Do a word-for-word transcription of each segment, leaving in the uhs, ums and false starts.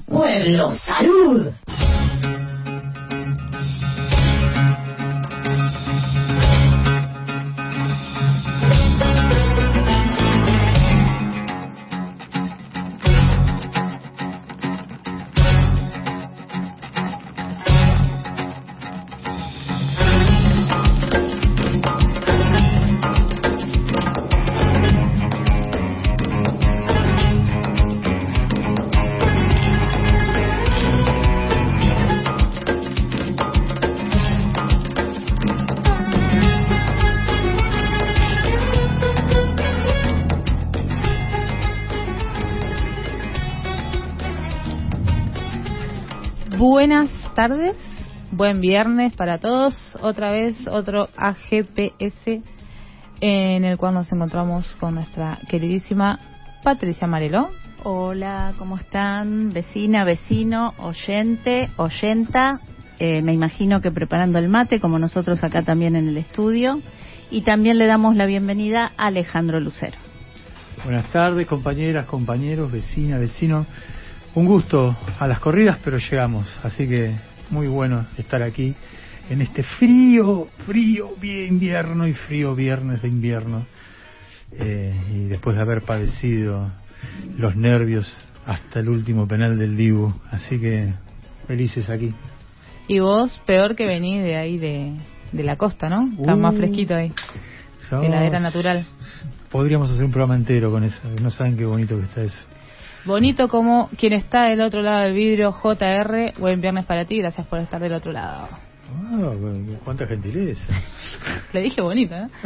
Pueblo Salud. Buenas tardes, buen viernes para todos. Otra vez otro A G P S en el cual nos encontramos con nuestra queridísima Patricia Marelo. Hola, ¿cómo están? Vecina, vecino, oyente, oyenta. Eh, me imagino que preparando el mate, como nosotros acá también en el estudio. Y también le damos la bienvenida a Alejandro Lucero. Buenas tardes, compañeras, compañeros, vecina, vecino. Un gusto a las corridas, pero llegamos, así que muy bueno estar aquí en este frío, frío invierno y frío viernes de invierno, eh, y después de haber padecido los nervios hasta el último penal del Dibu, así que felices aquí. Y vos, peor que venís de ahí de, de la costa, ¿no? Está uh, más fresquito ahí, sos... heladera natural. Podríamos hacer un programa entero con eso, no saben qué bonito que está eso. Bonito como quien está del otro lado del vidrio, J R, buen viernes para ti, gracias por estar del otro lado. Oh, cuánta gentileza. Le dije bonito, ¿eh?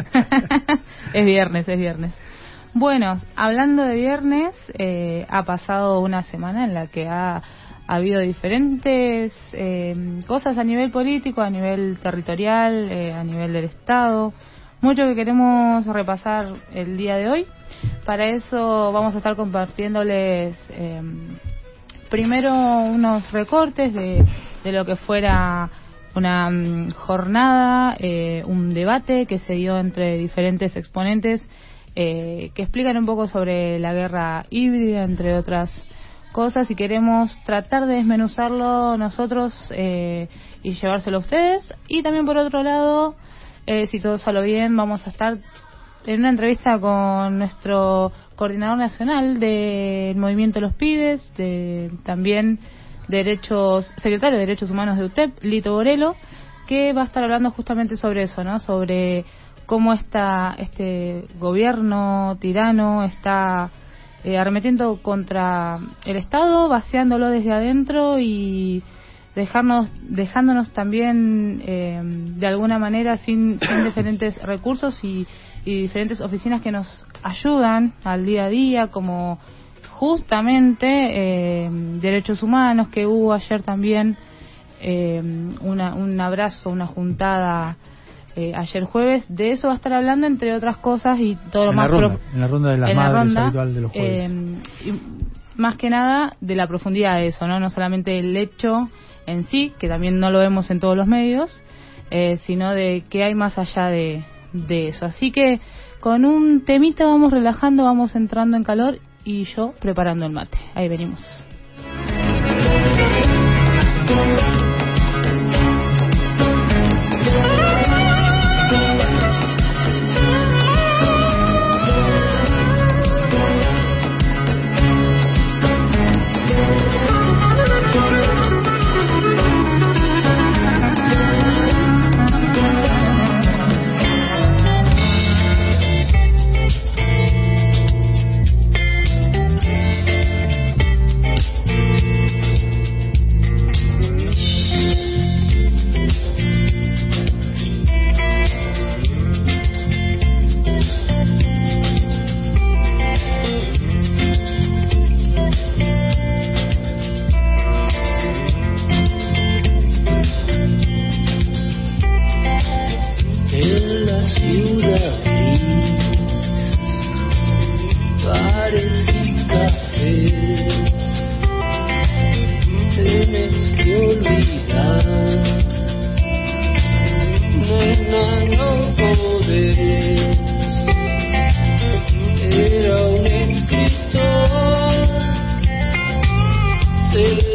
Es viernes, es viernes. Bueno, hablando de viernes, eh, ha pasado una semana en la que ha, ha habido diferentes eh, cosas a nivel político, a nivel territorial, eh, a nivel del Estado, mucho que queremos repasar el día de hoy. Para eso vamos a estar compartiéndoles eh, primero unos recortes de, de lo que fuera una um, jornada, eh, un debate que se dio entre diferentes exponentes eh, que explican un poco sobre la guerra híbrida, entre otras cosas, y queremos tratar de desmenuzarlo nosotros eh, y llevárselo a ustedes. Y también por otro lado, eh, si todo sale bien, vamos a estar en una entrevista con nuestro coordinador nacional del Movimiento de los Pibes, de, también derechos secretario de Derechos Humanos de U T E P, Lito Borelo, que va a estar hablando justamente sobre eso, ¿no? Sobre cómo está este gobierno tirano está eh, arremetiendo contra el Estado, vaciándolo desde adentro y dejarnos dejándonos también eh, de alguna manera sin, sin diferentes recursos y y diferentes oficinas que nos ayudan al día a día, como justamente eh, Derechos Humanos, que hubo ayer también eh, una, un abrazo, una juntada eh, ayer jueves. De eso va a estar hablando, entre otras cosas, y todo lo en más... La ronda, pro, en la ronda de las madres ronda, habitual de los jueves. Eh, y más que nada de la profundidad de eso, ¿no? No solamente el hecho en sí, que también no lo vemos en todos los medios, eh, sino de qué hay más allá de... de eso. Así que con un temita vamos relajando, vamos entrando en calor y yo preparando el mate. Ahí venimos.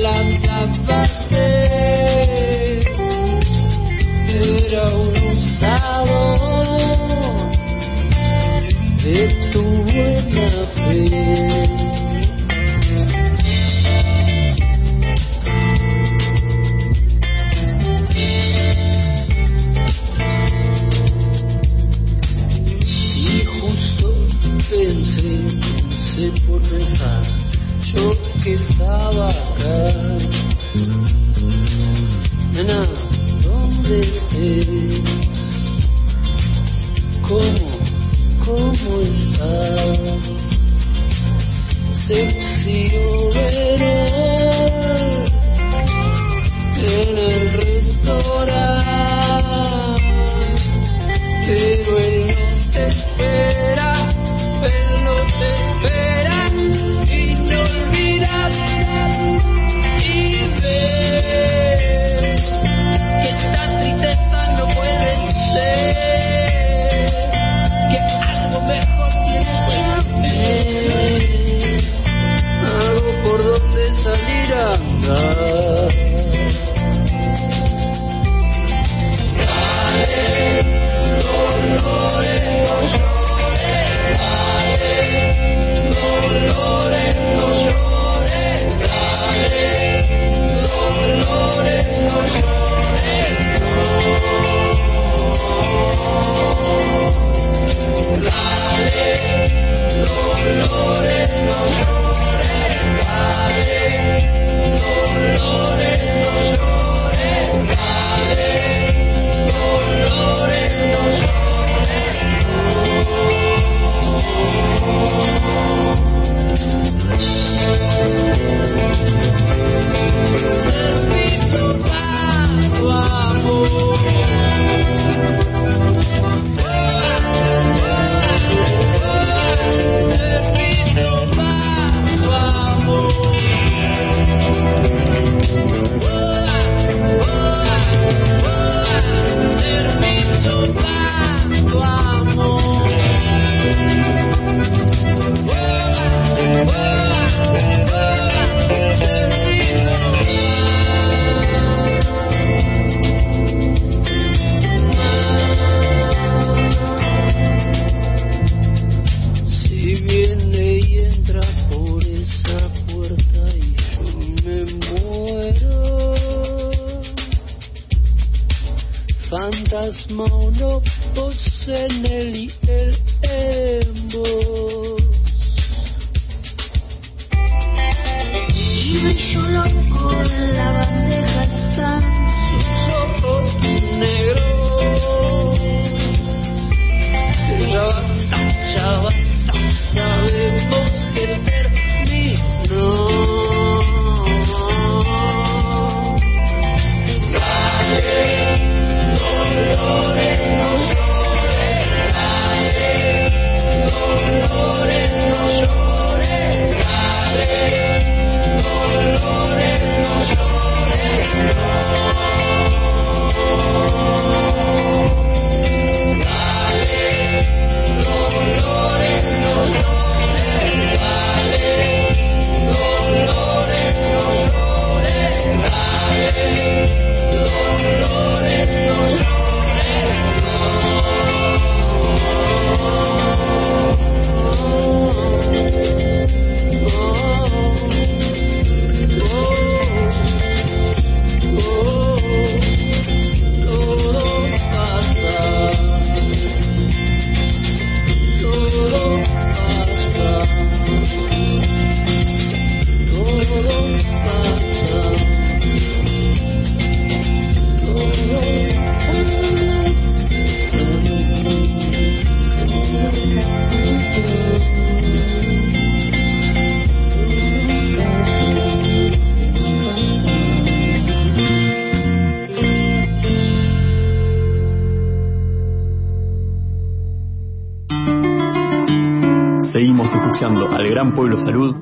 Escuchando al Gran Pueblo Salud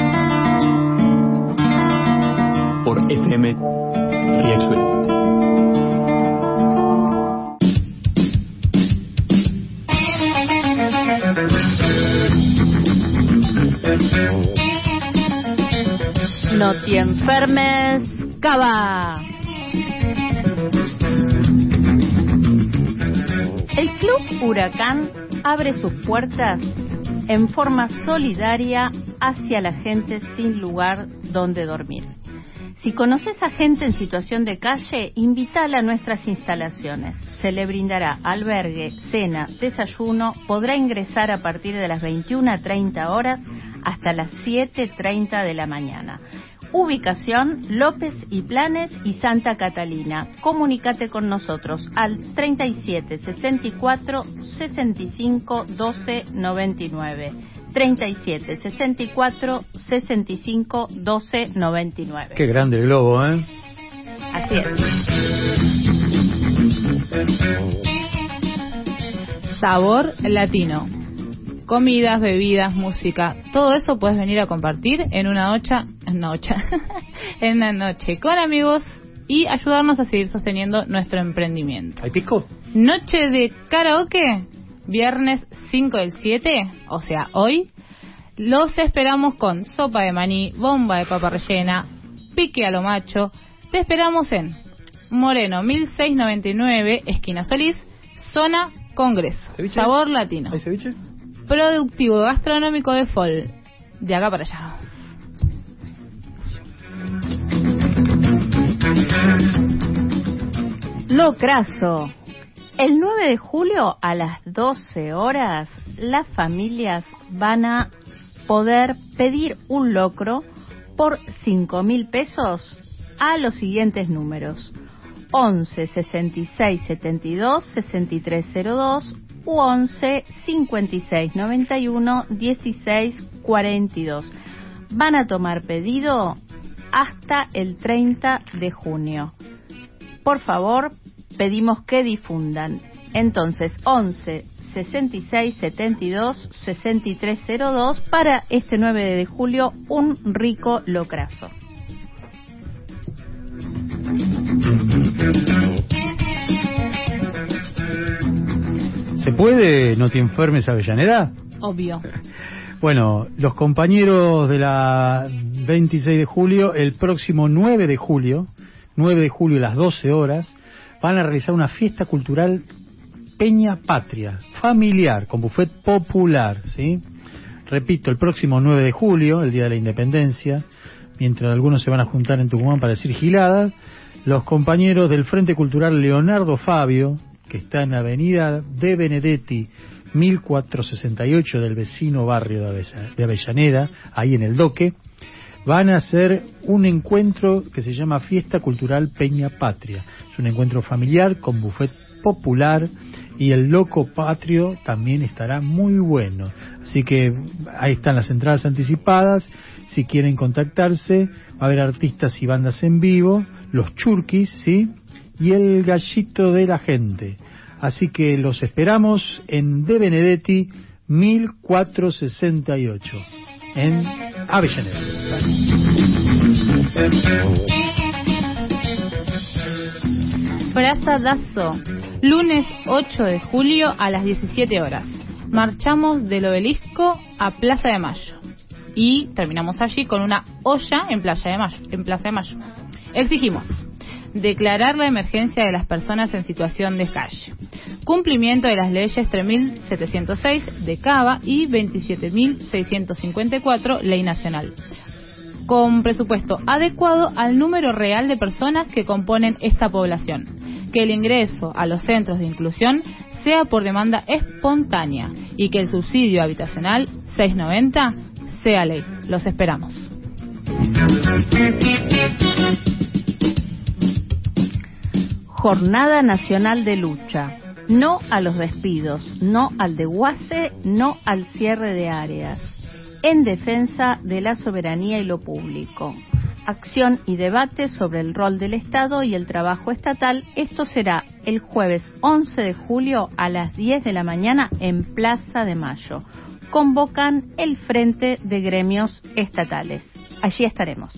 por F M Riachuelo. te enfermes, Cava. El Club Huracán abre sus puertas en forma solidaria hacia la gente sin lugar donde dormir. Si conoces a gente en situación de calle, invítala a nuestras instalaciones. Se le brindará albergue, cena, desayuno. Podrá ingresar a partir de las veintiuna treinta horas hasta las siete treinta de la mañana. Ubicación: López y Planes y Santa Catalina. Comunícate con nosotros al treinta y siete sesenta y cuatro sesenta y cinco doce noventa y nueve. treinta y siete sesenta y cuatro sesenta y cinco doce noventa y nueve. Qué grande el globo, ¿eh? Así es. Sabor latino. Comidas, bebidas, música, todo eso puedes venir a compartir en una noche, noche en una noche con amigos y ayudarnos a seguir sosteniendo nuestro emprendimiento. ¿Hay pisco? Noche de karaoke, viernes cinco del siete, o sea, hoy. Los esperamos con sopa de maní, bomba de papa rellena, pique a lo macho. Te esperamos en Moreno mil seiscientos noventa y nueve, esquina Solís, zona Congreso. ¿Ceviche? Sabor latino. ¿Hay ceviche? Productivo gastronómico de Fol. De acá para allá. Locrazo. El nueve de julio a las doce horas, las familias van a poder pedir un locro por cinco mil pesos a los siguientes números: once sesenta y seis setenta y dos sesenta y tres cero dos u once cincuenta y seis noventa y uno dieciséis cuarenta y dos. Van a tomar pedido hasta el treinta de junio. Por favor, pedimos que difundan. Entonces, once sesenta y seis setenta y dos sesenta y tres cero dos para este nueve de julio, un rico locrazo. ¿Se puede No te enfermes, Avellaneda? Obvio. Bueno, los compañeros de la veintiséis de julio, el próximo nueve de julio, nueve de julio a las doce horas, van a realizar una fiesta cultural Peña Patria, familiar, con buffet popular, ¿sí? Repito, el próximo nueve de julio, el Día de la Independencia, mientras algunos se van a juntar en Tucumán para decir giladas, los compañeros del Frente Cultural Leonardo Fabio, que está en Avenida de Benedetti, mil cuatrocientos sesenta y ocho, del vecino barrio de Avellaneda, ahí en el Doque, van a hacer un encuentro que se llama Fiesta Cultural Peña Patria. Es un encuentro familiar con buffet popular y el loco patrio también estará muy bueno. Así que ahí están las entradas anticipadas. Si quieren contactarse, va a haber artistas y bandas en vivo, los Churquis, ¿sí? Y el Gallito de la Gente. Así que los esperamos en De Benedetti mil cuatrocientos sesenta y ocho, en Avellaneda. Plaza Dazo, lunes ocho de julio a las diecisiete horas. Marchamos del Obelisco a Plaza de Mayo y terminamos allí con una olla en Playa de Mayo, en Plaza de Mayo. Exigimos declarar la emergencia de las personas en situación de calle, cumplimiento de las leyes tres mil setecientos seis de Cava y veintisiete mil seiscientos cincuenta y cuatro, Ley Nacional, con presupuesto adecuado al número real de personas que componen esta población, que el ingreso a los centros de inclusión sea por demanda espontánea y que el subsidio habitacional seiscientos noventa sea ley. Los esperamos. Jornada Nacional de Lucha. No a los despidos, no al desguace, no al cierre de áreas. En defensa de la soberanía y lo público. Acción y debate sobre el rol del Estado y el trabajo estatal. Esto será el jueves once de julio a las diez de la mañana en Plaza de Mayo. Convocan el Frente de Gremios Estatales. Allí estaremos.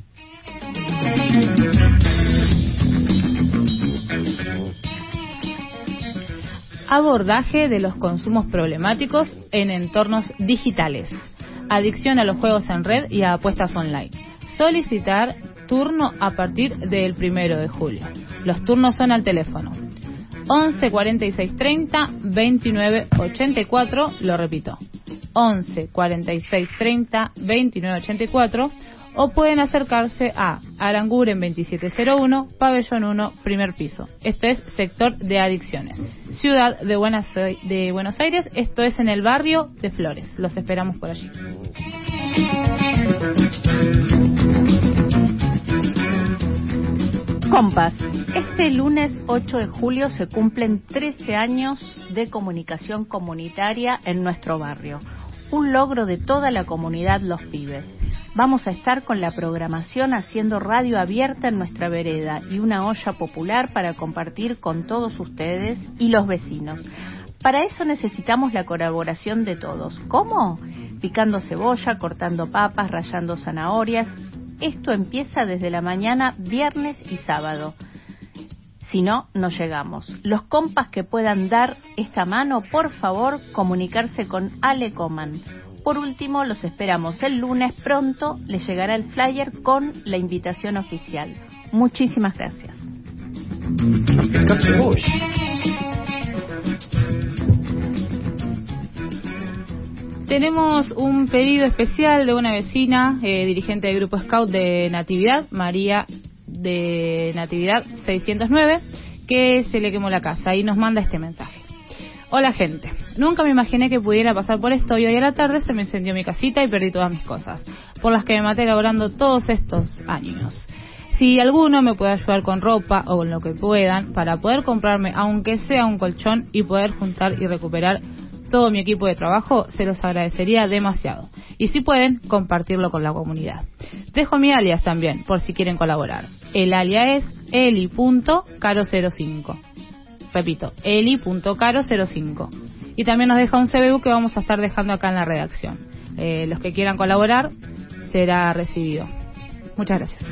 Abordaje de los consumos problemáticos en entornos digitales. Adicción a los juegos en red y a apuestas online. solicitar turno a partir del primero de julio. Los turnos son al teléfono once cuarenta y seis treinta veintinueve ochenta y cuatro, lo repito, once cuarenta y seis treinta veintinueve ochenta y cuatro, o pueden acercarse a Aranguren veintisiete cero uno, pabellón uno, primer piso. Esto es sector de adicciones, ciudad de Buenos, de Buenos Aires. Esto es en el barrio de Flores. Los esperamos por allí. Compas, este lunes ocho de julio se cumplen trece años de comunicación comunitaria en nuestro barrio. Un logro de toda la comunidad Los Pibes. Vamos a estar con la programación haciendo radio abierta en nuestra vereda y una olla popular para compartir con todos ustedes y los vecinos. Para eso necesitamos la colaboración de todos. ¿Cómo? Picando cebolla, cortando papas, rallando zanahorias. Esto empieza desde la mañana, viernes y sábado. Si no, no llegamos. Los compas que puedan dar esta mano, por favor, comunicarse con Ale Coman. Por último, los esperamos el lunes. Pronto les llegará el flyer con la invitación oficial. Muchísimas gracias. Tenemos un pedido especial de una vecina, eh, dirigente del grupo Scout de Natividad, María de Natividad seiscientos nueve, que se le quemó la casa y nos manda este mensaje. Hola gente, nunca me imaginé que pudiera pasar por esto y hoy a la tarde se me incendió mi casita y perdí todas mis cosas, por las que me maté laborando todos estos años. Si alguno me puede ayudar con ropa o con lo que puedan para poder comprarme aunque sea un colchón y poder juntar y recuperar todo mi equipo de trabajo, se los agradecería demasiado. Y si pueden, compartirlo con la comunidad. Dejo mi alias también, por si quieren colaborar. El alias es eli punto caro cero cinco. Repito, eli punto caro cero cinco. Y también nos deja un C B U que vamos a estar dejando acá en la redacción. Eh, los que quieran colaborar, será recibido. Muchas gracias.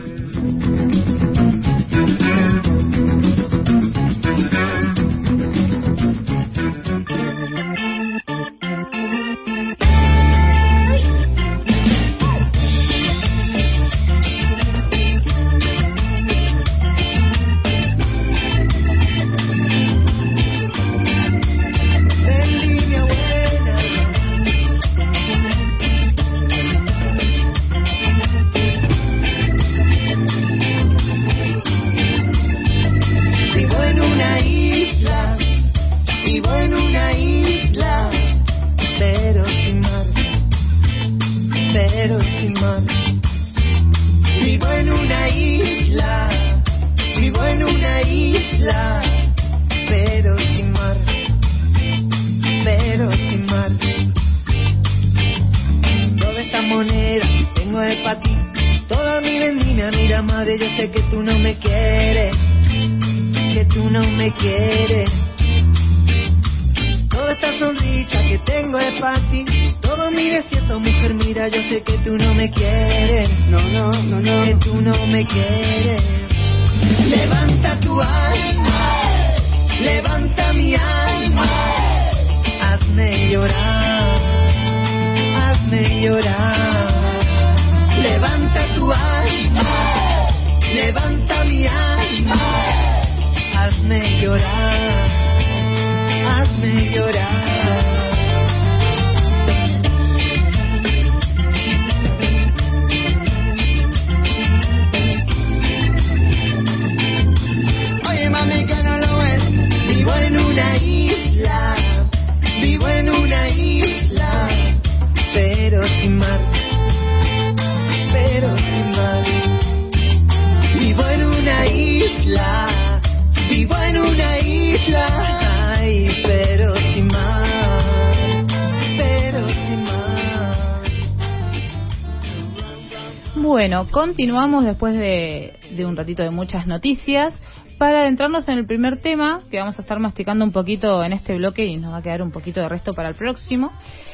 Bueno, continuamos después de, de un ratito de muchas noticias para adentrarnos en el primer tema que vamos a estar masticando un poquito en este bloque y nos va a quedar un poquito de resto para el próximo.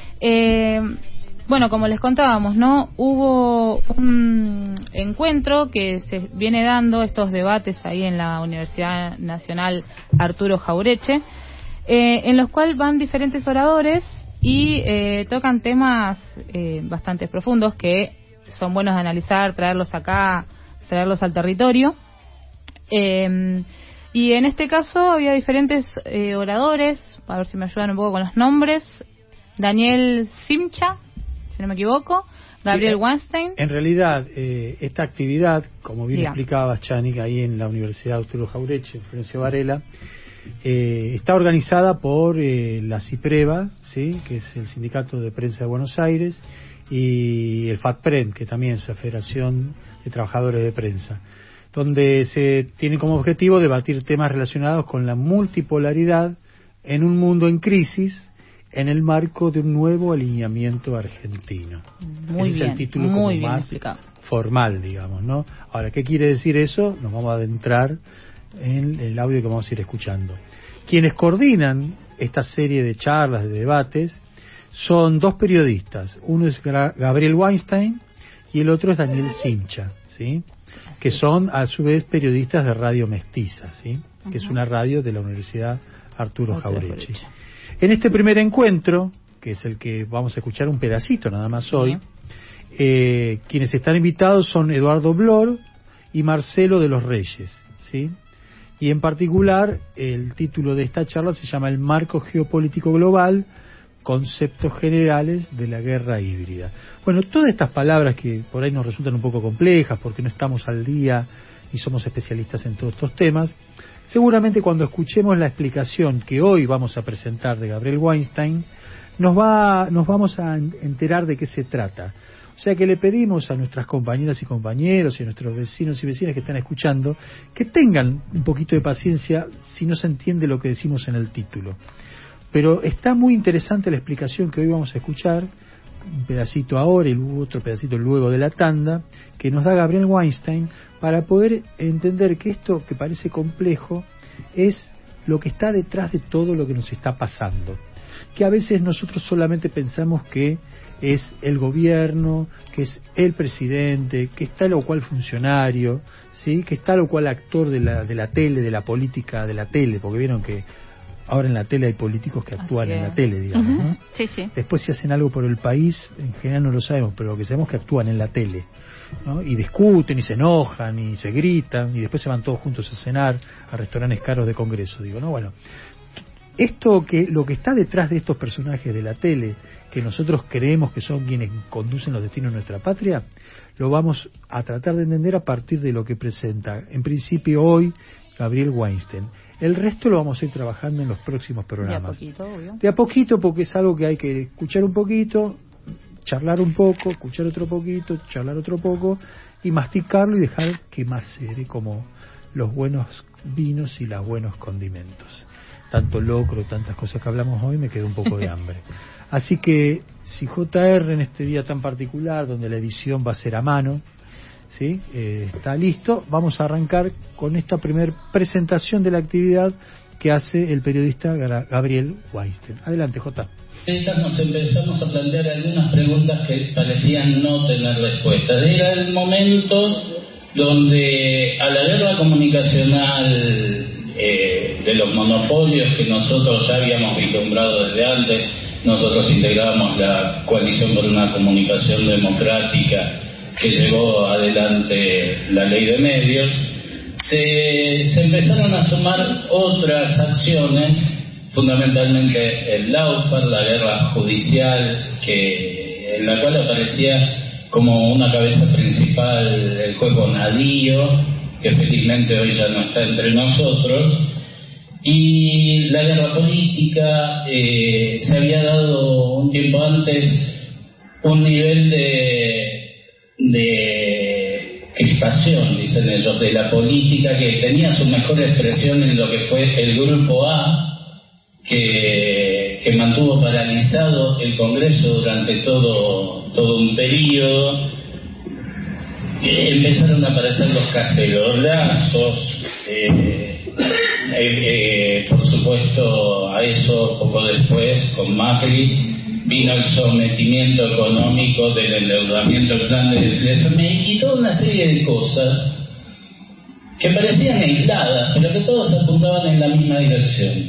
Eh, bueno, como les contábamos, ¿no? Hubo un encuentro que se viene dando, estos debates ahí en la Universidad Nacional Arturo Jaureche, eh, en los cuales van diferentes oradores y eh, tocan temas eh, bastante profundos que son buenos de analizar, traerlos acá, traerlos al territorio. Eh, y en este caso había diferentes eh, oradores, a ver si me ayudan un poco con los nombres. Daniel Simcha, si no me equivoco, Gabriel sí, Weinstein. En realidad, eh, esta actividad, como bien Diga. explicaba Chanik ahí en la Universidad Arturo Jauretche, Florencio Varela, eh, está organizada por eh, la CIPREVA, ¿sí?, que es el Sindicato de Prensa de Buenos Aires, y el FATPREN, que también es la Federación de Trabajadores de Prensa, donde se tiene como objetivo debatir temas relacionados con la multipolaridad en un mundo en crisis, en el marco de un nuevo alineamiento argentino. Muy Ese bien, es el título muy como bien más explicado. Formal, digamos, ¿no? Ahora, ¿qué quiere decir eso? Nos vamos a adentrar en el audio que vamos a ir escuchando. Quienes coordinan esta serie de charlas, de debates, son dos periodistas. Uno es Gabriel Weinstein y el otro es Daniel Simcha, ¿sí?, que son a su vez periodistas de Radio Mestiza, ¿sí?, uh-huh. que es una radio de la Universidad Arturo Jauretche. En este primer encuentro, que es el que vamos a escuchar un pedacito nada más hoy, uh-huh. eh, quienes están invitados son Eduardo Blor y Marcelo de los Reyes, ¿sí? Y en particular el título de esta charla se llama El marco geopolítico global, conceptos generales de la guerra híbrida. Bueno, todas estas palabras que por ahí nos resultan un poco complejas porque no estamos al día y somos especialistas en todos estos temas, seguramente cuando escuchemos la explicación que hoy vamos a presentar de Gabriel Weinstein, nos va, nos vamos a enterar de qué se trata. O sea que le pedimos a nuestras compañeras y compañeros y a nuestros vecinos y vecinas que están escuchando que tengan un poquito de paciencia si no se entiende lo que decimos en el título. Pero está muy interesante la explicación que hoy vamos a escuchar, un pedacito ahora y otro pedacito luego de la tanda, que nos da Gabriel Weinstein para poder entender que esto que parece complejo es lo que está detrás de todo lo que nos está pasando. Que a veces nosotros solamente pensamos que es el gobierno, que es el presidente, que es tal o cual funcionario, ¿sí?, que es tal o cual actor de la, de la tele, de la política de la tele, porque vieron que ahora en la tele hay políticos que actúan en la tele, digamos, uh-huh. ¿no? Sí, sí. Después si hacen algo por el país, en general no lo sabemos, pero lo que sabemos es que actúan en la tele, ¿no? Y discuten, y se enojan, y se gritan, y después se van todos juntos a cenar a restaurantes caros de Congreso, digo, ¿no? Bueno, esto que lo que está detrás de estos personajes de la tele, que nosotros creemos que son quienes conducen los destinos de nuestra patria, lo vamos a tratar de entender a partir de lo que presenta, en principio hoy, Gabriel Weinstein. El resto lo vamos a ir trabajando en los próximos programas. De a poquito, obvio. De a poquito, porque es algo que hay que escuchar un poquito, charlar un poco, escuchar otro poquito, charlar otro poco, y masticarlo y dejar que macere como los buenos vinos y los buenos condimentos. Tanto locro, tantas cosas que hablamos hoy, me quedó un poco de hambre. Así que, si J R en este día tan particular, donde la edición va a ser a mano, ¿sí?, eh, está listo, vamos a arrancar con esta primer presentación de la actividad que hace el periodista Gabriel Weinstein. Adelante, J. Nos empezamos a plantear algunas preguntas que parecían no tener respuesta. Era el momento donde a la guerra comunicacional eh, de los monopolios que nosotros ya habíamos vislumbrado desde antes, nosotros integrábamos la Coalición por una Comunicación Democrática que llevó adelante la Ley de Medios, se, se empezaron a sumar otras acciones, fundamentalmente el Lawfare, la guerra judicial, que en la cual aparecía como una cabeza principal el juez Bonadío, que felizmente hoy ya no está entre nosotros, y la guerra política. Eh, se había dado un tiempo antes un nivel de de expansión, dicen ellos, de la política que tenía su mejor expresión en lo que fue el Grupo A, que, que mantuvo paralizado el Congreso durante todo, todo un periodo. Eh, empezaron a aparecer los cacerolazos, eh, eh, eh, por supuesto a eso poco después con Macri vino el sometimiento económico del endeudamiento grande del F M I y toda una serie de cosas que parecían aisladas, pero que todos apuntaban en la misma dirección.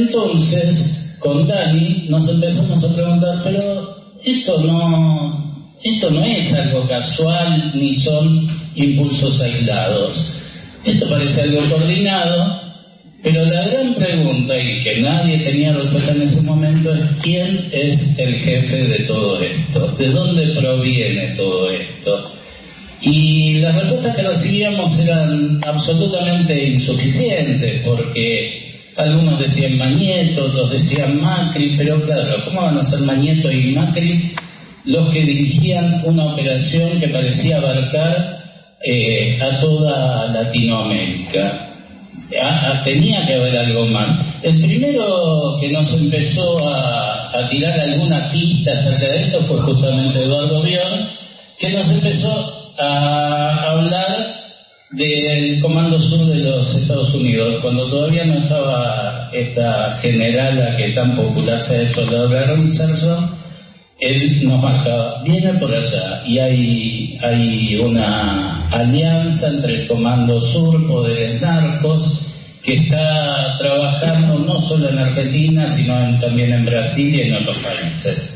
Entonces, con Dani nos empezamos a preguntar, pero esto no, Esto no es algo casual ni son impulsos aislados. Esto parece algo coordinado, pero la gran pregunta, y que nadie tenía respuesta en ese momento, es ¿quién es el jefe de todo esto? ¿De dónde proviene todo esto? Y las respuestas que recibíamos eran absolutamente insuficientes, porque algunos decían Mañeto, otros decían Macri, pero claro, ¿cómo van a ser Mañeto y Macri los que dirigían una operación que parecía abarcar eh, a toda Latinoamérica? A, a, tenía que haber algo más. El primero que nos empezó a, a tirar alguna pista acerca de esto fue justamente Eduardo Bion, que nos empezó a hablar del Comando Sur de los Estados Unidos, cuando todavía no estaba esta generala que tan popular se ha hecho, Laura Richardson. Él nos marcaba, viene por allá, y hay, hay una alianza entre el Comando Sur, poderes narcos, que está trabajando no solo en Argentina, sino en, también en Brasil y en otros países.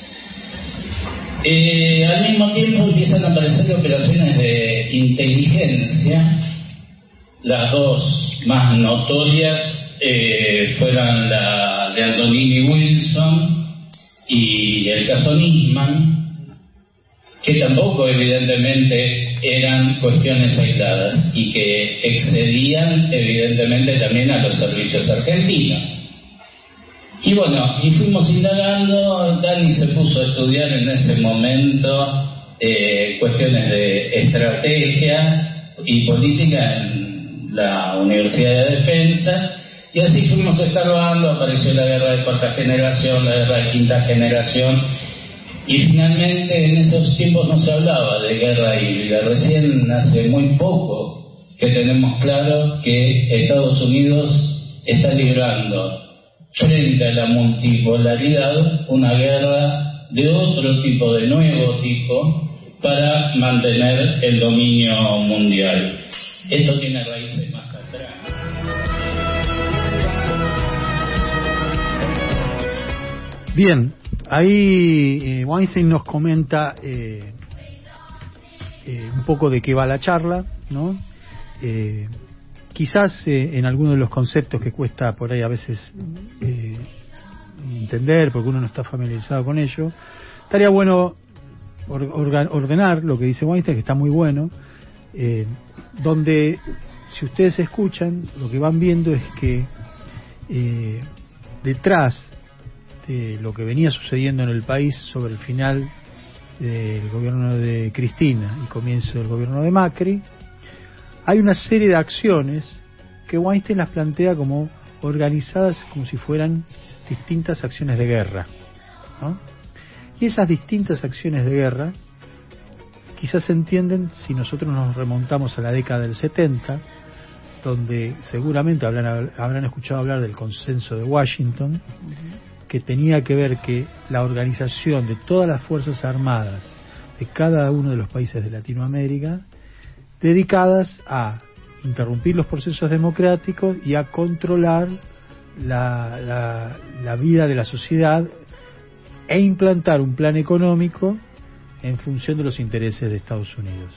Eh, al mismo tiempo empiezan a aparecer operaciones de inteligencia. Las dos más notorias eh, fueron la de Antonini Wilson y el caso Nisman, que tampoco evidentemente eran cuestiones aisladas y que excedían evidentemente también a los servicios argentinos. Y bueno, y fuimos indagando. Dani se puso a estudiar en ese momento eh, cuestiones de estrategia y política en la Universidad de Defensa, y así fuimos escarbando. Apareció la guerra de cuarta generación, la guerra de quinta generación, y finalmente en esos tiempos no se hablaba de guerra híbrida. Recién hace muy poco que tenemos claro que Estados Unidos está librando frente a la multipolaridad una guerra de otro tipo, de nuevo tipo, para mantener el dominio mundial. Esto tiene raíces más atrás. Bien, ahí eh, Weinstein nos comenta eh, eh, un poco de qué va la charla, ¿no? Eh, quizás eh, en algunos de los conceptos que cuesta por ahí a veces eh, entender, porque uno no está familiarizado con ello, estaría bueno or, orga, ordenar lo que dice Weinstein, que está muy bueno, eh, donde si ustedes escuchan, lo que van viendo es que eh, detrás de lo que venía sucediendo en el país sobre el final del gobierno de Cristina y comienzo del gobierno de Macri, hay una serie de acciones que Weinstein las plantea como organizadas como si fueran distintas acciones de guerra, ¿no? Y esas distintas acciones de guerra quizás se entienden si nosotros nos remontamos a la década del setenta, donde seguramente habrán, habrán escuchado hablar del consenso de Washington, que tenía que ver que la organización de todas las fuerzas armadas de cada uno de los países de Latinoamérica, dedicadas a interrumpir los procesos democráticos y a controlar la, la, la vida de la sociedad e implantar un plan económico en función de los intereses de Estados Unidos.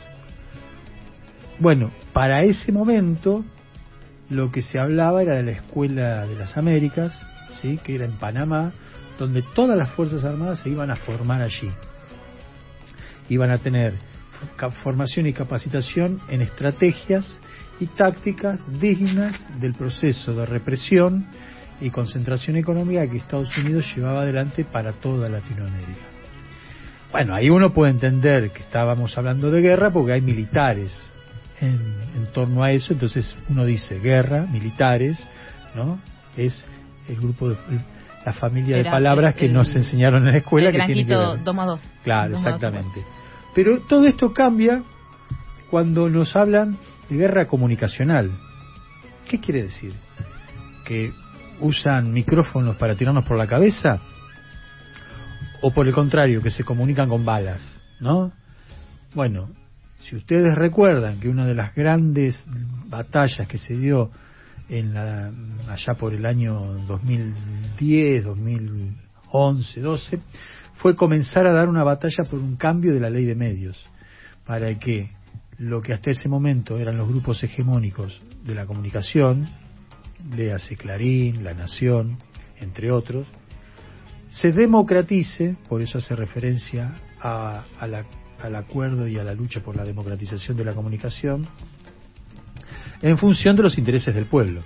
Bueno, para ese momento lo que se hablaba era de la Escuela de las Américas, ¿sí?, que era en Panamá, donde todas las Fuerzas Armadas se iban a formar allí. Iban a tener formación y capacitación en estrategias y tácticas dignas del proceso de represión y concentración económica que Estados Unidos llevaba adelante para toda Latinoamérica. Bueno, ahí uno puede entender que estábamos hablando de guerra porque hay militares en, en torno a eso, entonces uno dice guerra, militares, ¿no? Es el grupo de la familia Era de palabras el, que nos enseñaron en la escuela, el que tiene que ver. dos más dos. Claro, dos exactamente. Pero todo esto cambia cuando nos hablan de guerra comunicacional. ¿Qué quiere decir? ¿Que usan micrófonos para tirarnos por la cabeza? O por el contrario, que se comunican con balas, ¿no? Bueno, si ustedes recuerdan que una de las grandes batallas que se dio en la, allá por el año dos mil diez, dos mil once, doce, fue comenzar a dar una batalla por un cambio de la ley de medios, para que lo que hasta ese momento eran los grupos hegemónicos de la comunicación, léase Clarín, La Nación, entre otros, se democratice, por eso hace referencia a, a la, al acuerdo y a la lucha por la democratización de la comunicación, en función de los intereses del pueblo.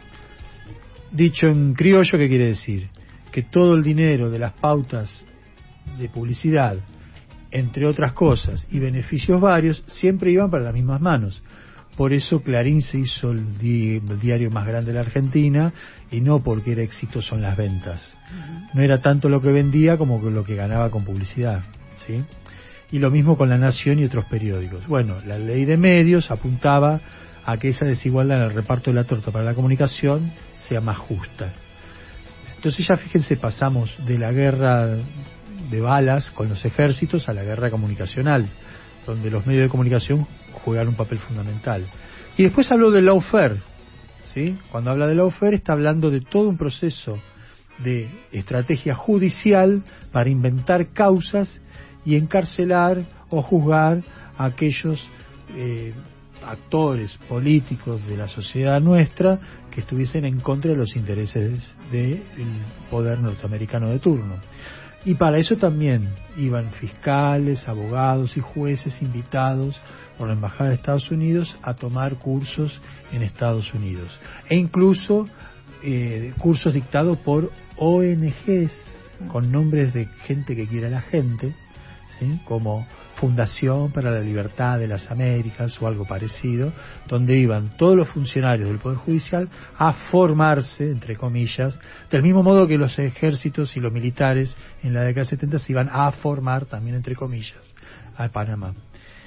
Dicho en criollo, ¿qué quiere decir? Que todo el dinero de las pautas de publicidad, entre otras cosas, y beneficios varios, siempre iban para las mismas manos. Por eso Clarín se hizo el, di el diario más grande de la Argentina, y no porque era exitoso en las ventas. No era tanto lo que vendía como lo que ganaba con publicidad, ¿sí? Y lo mismo con La Nación y otros periódicos. Bueno, la ley de medios apuntaba a que esa desigualdad en el reparto de la torta para la comunicación sea más justa. Entonces ya fíjense, pasamos de la guerra de balas con los ejércitos a la guerra comunicacional, donde los medios de comunicación juegan un papel fundamental. Y después habló del lawfare, ¿sí? Cuando habla de lawfare está hablando de todo un proceso de estrategia judicial para inventar causas y encarcelar o juzgar a aquellos eh, actores políticos de la sociedad nuestra que estuviesen en contra de los intereses del poder norteamericano de turno. Y para eso también iban fiscales, abogados y jueces invitados por la Embajada de Estados Unidos a tomar cursos en Estados Unidos. E incluso eh, cursos dictados por O N Ges con nombres de gente que quiere a la gente, ¿sí? Como Fundación para la Libertad de las Américas o algo parecido, donde iban todos los funcionarios del Poder Judicial a formarse, entre comillas, del mismo modo que los ejércitos y los militares en la década de setenta se iban a formar, también entre comillas, a Panamá.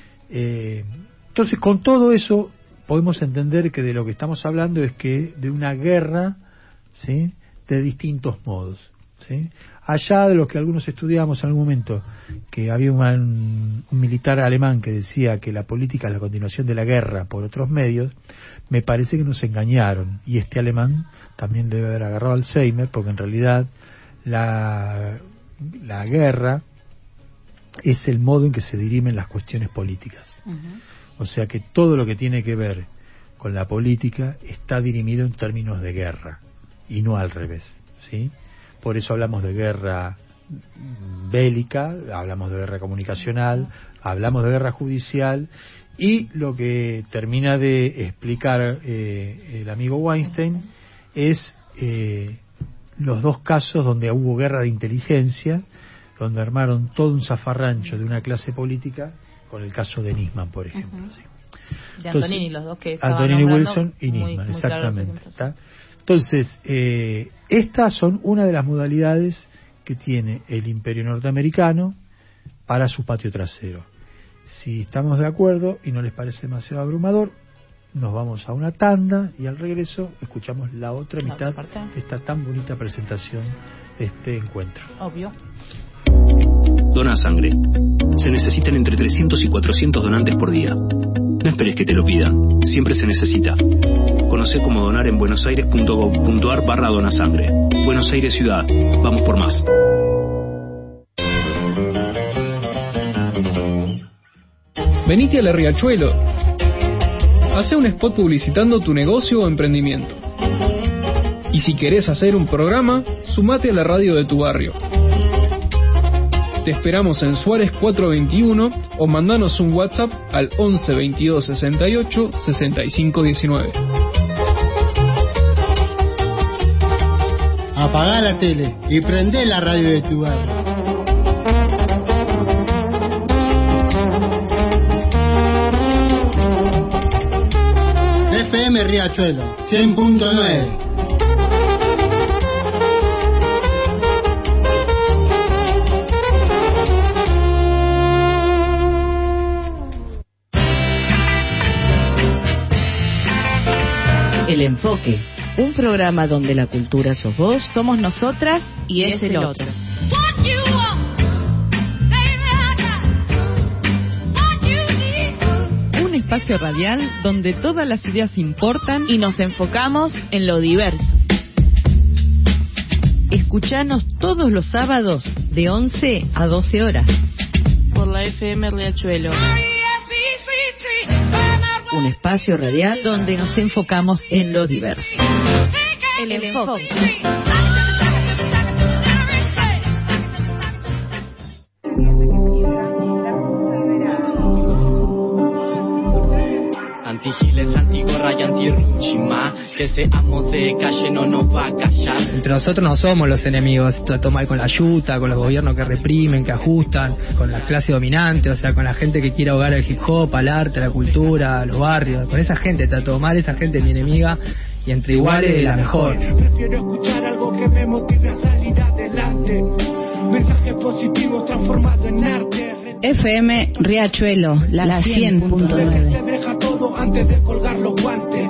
Eh, entonces, con todo eso, podemos entender que de lo que estamos hablando es que de una guerra, ¿sí?, de distintos modos, ¿sí? Allá de lo que algunos estudiamos en algún momento, que había un, un militar alemán que decía que la política es la continuación de la guerra por otros medios, me parece que nos engañaron, y este alemán también debe haber agarrado Alzheimer, porque en realidad la, la guerra es el modo en que se dirimen las cuestiones políticas. Uh-huh. O sea que todo lo que tiene que ver con la política está dirimido en términos de guerra, y no al revés, ¿sí? Por eso hablamos de guerra bélica, hablamos de guerra comunicacional, hablamos de guerra judicial, y lo que termina de explicar eh, el amigo Weinstein es eh, los dos casos donde hubo guerra de inteligencia, donde armaron todo un zafarrancho de una clase política, con el caso de Nisman, por ejemplo. Uh-huh. Sí. De Antonini, Entonces, los dos que Antonini Wilson y Nisman, exactamente. ¿Está? Entonces, eh, estas son una de las modalidades que tiene el imperio norteamericano para su patio trasero. Si estamos de acuerdo y no les parece demasiado abrumador, nos vamos a una tanda y al regreso escuchamos la otra la mitad otra de esta tan bonita presentación de este encuentro. Obvio. Dona sangre. Se necesitan entre trescientos y cuatrocientos donantes por día. No esperes que te lo pidan, siempre se necesita. Conocé cómo donar en buenosaires.gov.ar barra donasangre. Buenos Aires Ciudad, vamos por más. Venite a La Riachuelo. Hacé un spot publicitando tu negocio o emprendimiento. Y si querés hacer un programa, sumate a la radio de tu barrio. Te esperamos en Suárez cuatrocientos veintiuno o mandanos un WhatsApp al once veintidós sesenta y ocho sesenta y cinco diecinueve. Apagá la tele y prendé la radio de tu barrio. F M Riachuelo cien punto nueve. El Enfoque, un programa donde la cultura sos vos, Somos nosotras y es el otro. Un espacio radial donde todas las ideas importan y nos enfocamos en lo diverso. Escuchanos todos los sábados de once a doce horas. Por la F M Riachuelo. Un espacio radial donde nos enfocamos en lo diverso. El enfoque. Antigiles, antigorra y antirruchima, que seamos de calle no nos va a callar. Entre nosotros no somos los enemigos, trató mal con la yuta, con los gobiernos que reprimen, que ajustan, con la clase dominante, o sea, con la gente que quiere ahogar el hip hop, al arte, a la cultura, a los barrios. Con esa gente trató mal, esa gente es mi enemiga, y entre iguales la mejor. Prefiero escuchar algo que me motive a salir adelante. Mensajes positivos transformados en arte. F M Riachuelo, la cien punto nueve. Se deja todo antes de colgar los guantes.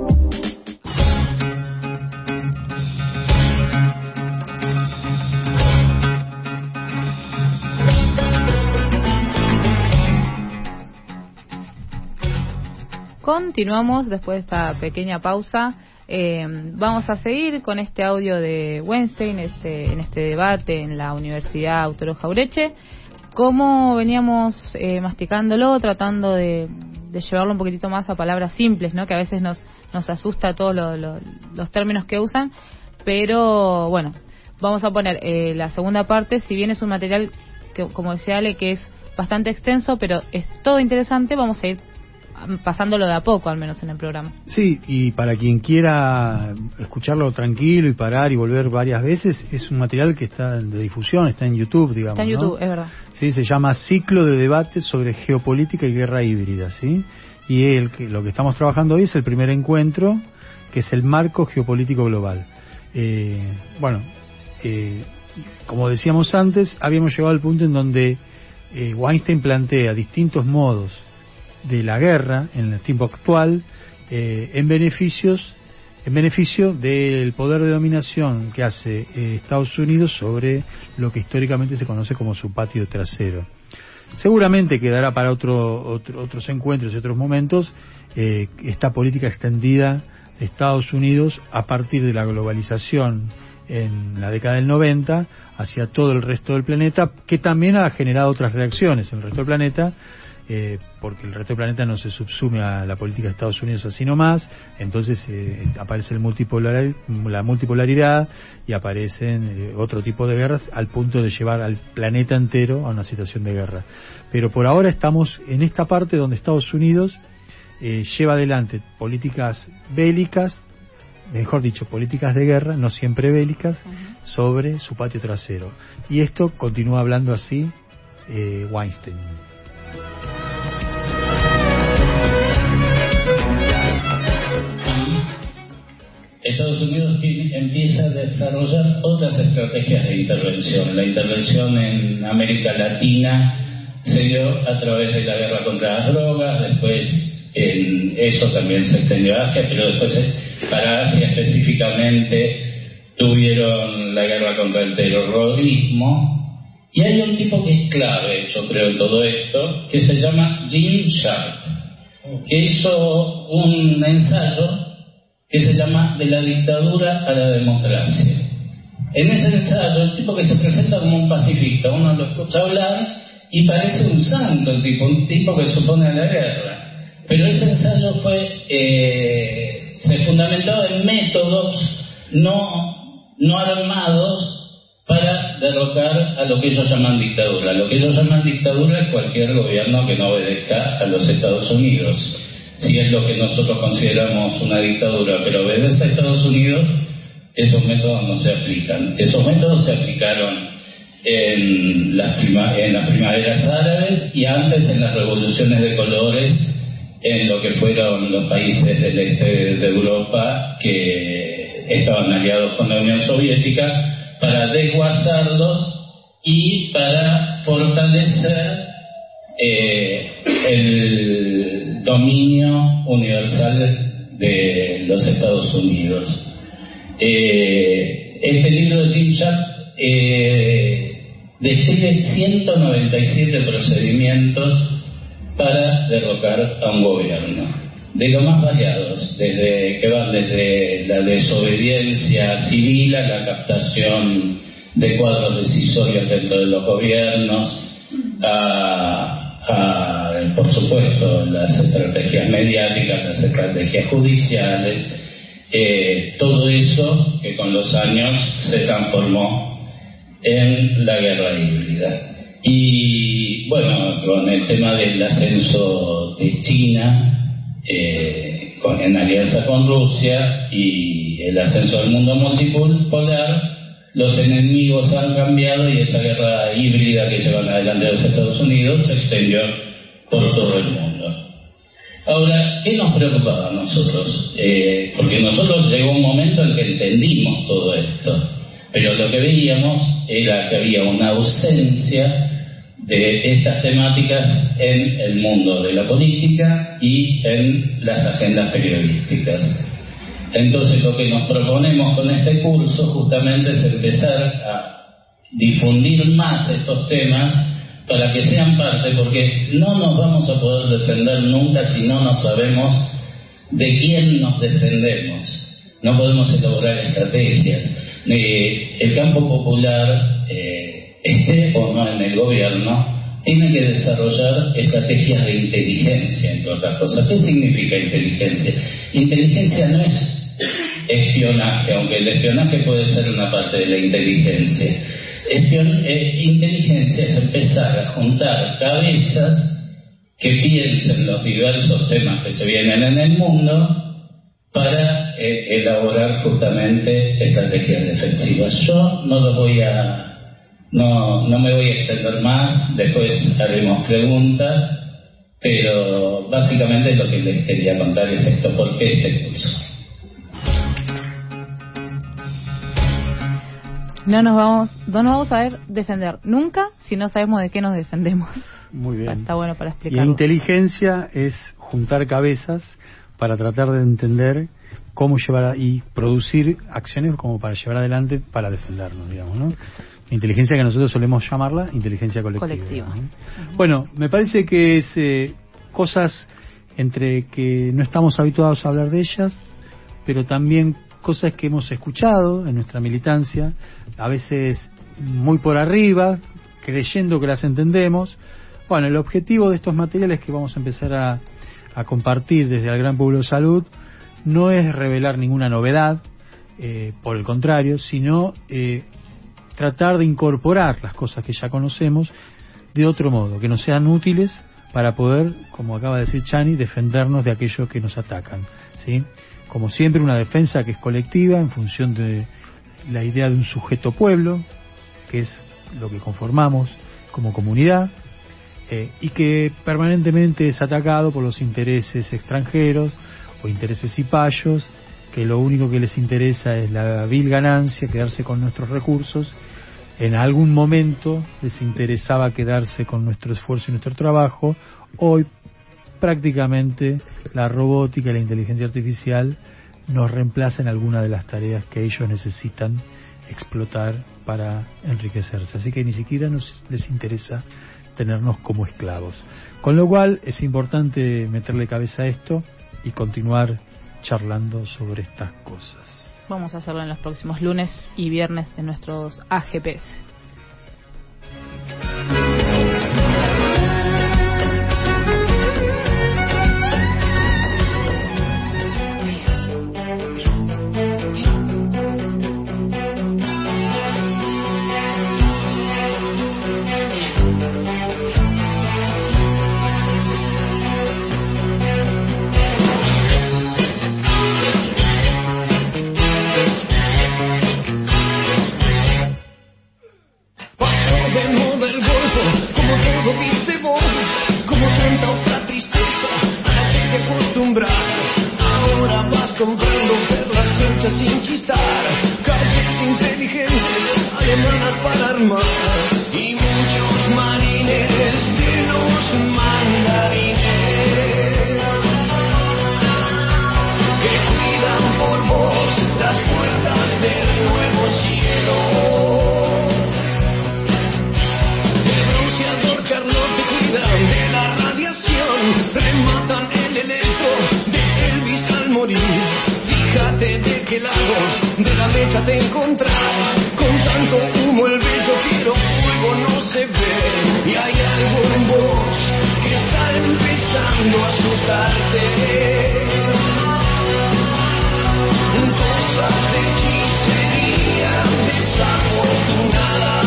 Continuamos después de esta pequeña pausa. Eh, vamos a seguir con este audio de Weinstein, este, en este debate en la Universidad Arturo Jauretche. Cómo veníamos eh, masticándolo, tratando de, de llevarlo un poquitito más a palabras simples, ¿no? Que a veces nos nos asusta todos lo, lo, los términos que usan, pero bueno, vamos a poner eh, la segunda parte. Si bien es un material que, como decía Ale, que es bastante extenso, pero es todo interesante, vamos a ir pasándolo de a poco, al menos en el programa. Sí, y para quien quiera escucharlo tranquilo y parar y volver varias veces, es un material que está de difusión, está en YouTube, digamos. Está en YouTube, ¿no? Es verdad. Sí, se llama Ciclo de Debates sobre Geopolítica y Guerra Híbrida, ¿sí? Y el, lo que estamos trabajando hoy es el primer encuentro, que es el marco geopolítico global. Eh, bueno, eh, como decíamos antes, habíamos llegado al punto en donde eh, Weinstein plantea distintos modos de la guerra en el tiempo actual eh, en beneficios en beneficio del poder de dominación que hace eh, Estados Unidos sobre lo que históricamente se conoce como su patio trasero. Seguramente quedará para otro, otro, otros encuentros y otros momentos eh, esta política extendida de Estados Unidos a partir de la globalización en la década del noventa hacia todo el resto del planeta, que también ha generado otras reacciones en el resto del planeta. Eh, porque el resto del planeta no se subsume a la política de Estados Unidos así nomás, entonces eh, aparece el multipolar, la multipolaridad y aparecen eh, otro tipo de guerras al punto de llevar al planeta entero a una situación de guerra. Pero por ahora estamos en esta parte donde Estados Unidos eh, lleva adelante políticas bélicas, mejor dicho, políticas de guerra, no siempre bélicas, uh-huh, sobre su patio trasero. Y esto continúa hablando así eh, Weinstein. Estados Unidos empieza a desarrollar otras estrategias de intervención. La intervención en América Latina se dio a través de la guerra contra las drogas, después en eso también se extendió a Asia, pero después para Asia específicamente tuvieron la guerra contra el terrorismo. Y hay un tipo que es clave, yo creo, en todo esto, que se llama Jim Sharp, que hizo un ensayo que se llama De la dictadura a la democracia. En ese ensayo, el tipo que se presenta como un pacifista, uno lo escucha hablar y parece un santo, el tipo, un tipo que se opone a la guerra. Pero ese ensayo fue eh, se fundamentaba en métodos no, no armados para derrocar a lo que ellos llaman dictadura. Lo que ellos llaman dictadura es cualquier gobierno que no obedezca a los Estados Unidos. Si es lo que nosotros consideramos una dictadura, pero obedece a Estados Unidos, esos métodos no se aplican. Esos métodos se aplicaron en las, prima, en las primaveras árabes y antes en las revoluciones de colores en lo que fueron los países del este de Europa que estaban aliados con la Unión Soviética para desguazarlos y para fortalecer eh, el dominio universal de los Estados Unidos. Eh, este libro de Jim Sharp eh, describe ciento noventa y siete procedimientos para derrocar a un gobierno, de los más variados, desde que van desde la desobediencia civil a la captación de cuadros decisorios dentro de los gobiernos, a, a por supuesto las estrategias mediáticas, las estrategias judiciales, eh, todo eso que con los años se transformó en la guerra híbrida. Y bueno, con el tema del ascenso de China eh, con, en alianza con Rusia y el ascenso del mundo multipolar, los enemigos han cambiado y esa guerra híbrida que llevan adelante los Estados Unidos se extendió por todo el mundo. Ahora, ¿qué nos preocupaba a nosotros? Eh, porque nosotros llegó un momento en que entendimos todo esto, pero lo que veíamos era que había una ausencia de estas temáticas en el mundo de la política y en las agendas periodísticas. Entonces lo que nos proponemos con este curso justamente es empezar a difundir más estos temas para que sean parte, porque no nos vamos a poder defender nunca si no nos sabemos de quién nos defendemos. No podemos elaborar estrategias. Eh, el campo popular, eh, esté o no en el gobierno, tiene que desarrollar estrategias de inteligencia, entre otras cosas. ¿Qué significa inteligencia? Inteligencia no es espionaje, aunque el espionaje puede ser una parte de la inteligencia. Espion, eh, inteligencia es empezar a juntar cabezas que piensen los diversos temas que se vienen en el mundo para eh, elaborar justamente estrategias defensivas. Yo no lo voy a no, no me voy a extender más, después haremos preguntas, pero básicamente lo que les quería contar es esto. ¿Por qué este curso? No nos vamos, no nos vamos a ver defender nunca si no sabemos de qué nos defendemos. Muy bien. Está bueno para explicarlo. Y inteligencia es juntar cabezas para tratar de entender cómo llevar a, y producir acciones como para llevar adelante para defendernos, digamos, ¿no? Inteligencia que nosotros solemos llamarla inteligencia colectiva. Colectiva. ¿no? Uh-huh. Bueno, me parece que es eh, cosas entre que no estamos habituados a hablar de ellas, pero también cosas que hemos escuchado en nuestra militancia, a veces muy por arriba, creyendo que las entendemos. Bueno, el objetivo de estos materiales que vamos a empezar a, a compartir desde el Gran Pueblo Salud no es revelar ninguna novedad, eh, por el contrario, sino eh, tratar de incorporar las cosas que ya conocemos de otro modo, que nos sean útiles para poder, como acaba de decir Chani, defendernos de aquellos que nos atacan, ¿sí? Como siempre, una defensa que es colectiva en función de la idea de un sujeto pueblo, que es lo que conformamos como comunidad, eh, y que permanentemente es atacado por los intereses extranjeros o intereses cipayos, que lo único que les interesa es la vil ganancia, quedarse con nuestros recursos. En algún momento les interesaba quedarse con nuestro esfuerzo y nuestro trabajo. Hoy prácticamente la robótica y la inteligencia artificial nos reemplazan algunas de las tareas que ellos necesitan explotar para enriquecerse. Así que ni siquiera nos les interesa tenernos como esclavos. Con lo cual es importante meterle cabeza a esto y continuar charlando sobre estas cosas. Vamos a hacerlo en los próximos lunes y viernes de nuestros A G Ps. Ahora vas comprando perlas perchas sin chistar, calles inteligentes, alemanas para armar, y muchos marines de los mandarines que cuidan por vos las puertas del nuevo cielo. El bronceador Carlos te cuidan de la radiación, rematan el electro de Elvis al morir. Fíjate de que lagos de la mecha te encontrás. Con tanto humo el brillo quiero fuego no se ve. Y hay algo en vos que está empezando a asustarte. Cosas de hechicería desafortunada.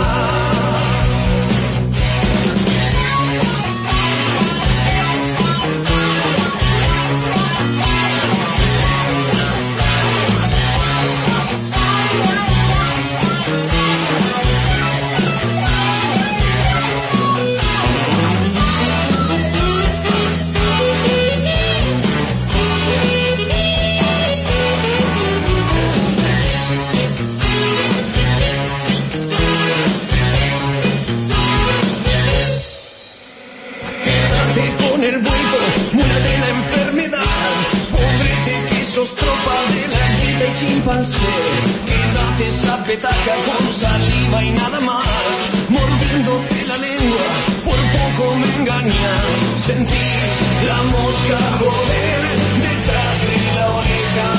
El vuelto, mula de la enfermedad, pobrete que sos tropa de la guita y chimpancé. Quédate esa petaca con saliva y nada más, mordiéndote la lengua, por poco me engañas. Sentís la mosca joder detrás de la oreja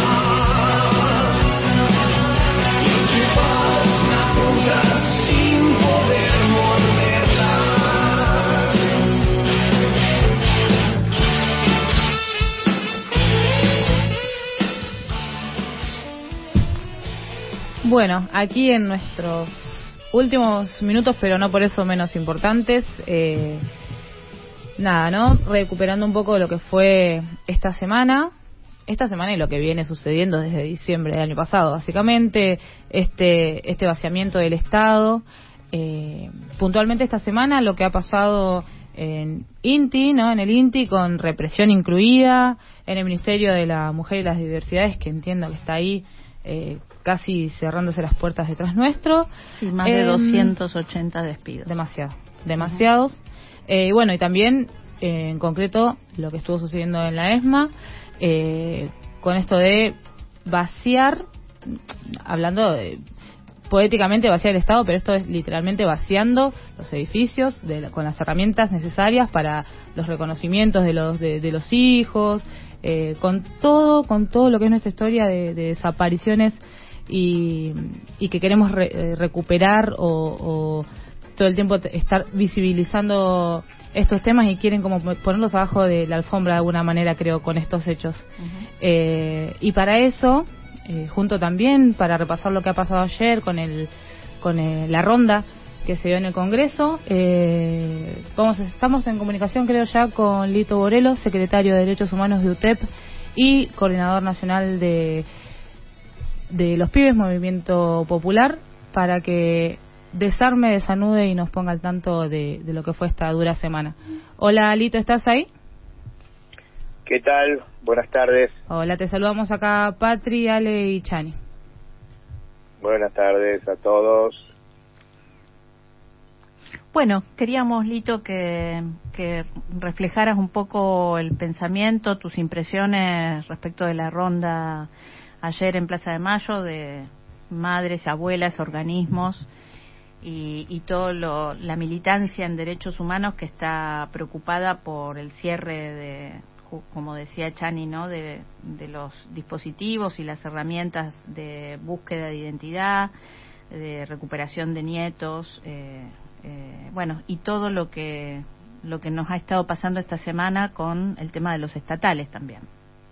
y chupás la punta sin poder morderla. Bueno, aquí en nuestros últimos minutos, pero no por eso menos importantes, eh, nada, ¿no? Recuperando un poco lo que fue esta semana, esta semana y lo que viene sucediendo desde diciembre del año pasado, básicamente, este, este vaciamiento del Estado, eh, puntualmente esta semana lo que ha pasado en INTI, ¿no? En el INTI con represión incluida, en el Ministerio de la Mujer y las Diversidades, que entiendo que está ahí, eh, casi cerrándose las puertas detrás nuestro. Sí, más de eh, doscientos ochenta despidos. Demasiado, demasiados. Uh-huh. Eh, bueno, y también, eh, en concreto, lo que estuvo sucediendo en la ESMA, eh, con esto de vaciar, hablando de, poéticamente vaciar el Estado, pero esto es literalmente vaciando los edificios de la, con las herramientas necesarias para los reconocimientos de los de, de los hijos, eh, con todo, con todo lo que es nuestra historia de, de desapariciones y, y que queremos re, eh, recuperar o, o todo el tiempo estar visibilizando estos temas y quieren como ponerlos abajo de la alfombra de alguna manera, creo, con estos hechos. Uh-huh. Eh, y para eso, eh, junto también, para repasar lo que ha pasado ayer con el con el, la ronda que se dio en el Congreso, eh, vamos estamos en comunicación, creo, ya con Lito Borelo, secretario de Derechos Humanos de U T E P y coordinador nacional de de los Pibes, Movimiento Popular, para que desarme, desanude y nos ponga al tanto de, de lo que fue esta dura semana. Hola, Lito, ¿estás ahí? ¿Qué tal? Buenas tardes. Hola, te saludamos acá Patri, Ale y Chani. Buenas tardes a todos. Bueno, queríamos, Lito, que, que reflejaras un poco el pensamiento, tus impresiones respecto de la ronda ayer en Plaza de Mayo de madres, abuelas, organismos y, y todo lo, la militancia en derechos humanos que está preocupada por el cierre de, como decía Chani, ¿no? de, de los dispositivos y las herramientas de búsqueda de identidad, de recuperación de nietos, eh, eh, bueno, y todo lo que lo que nos ha estado pasando esta semana con el tema de los estatales también.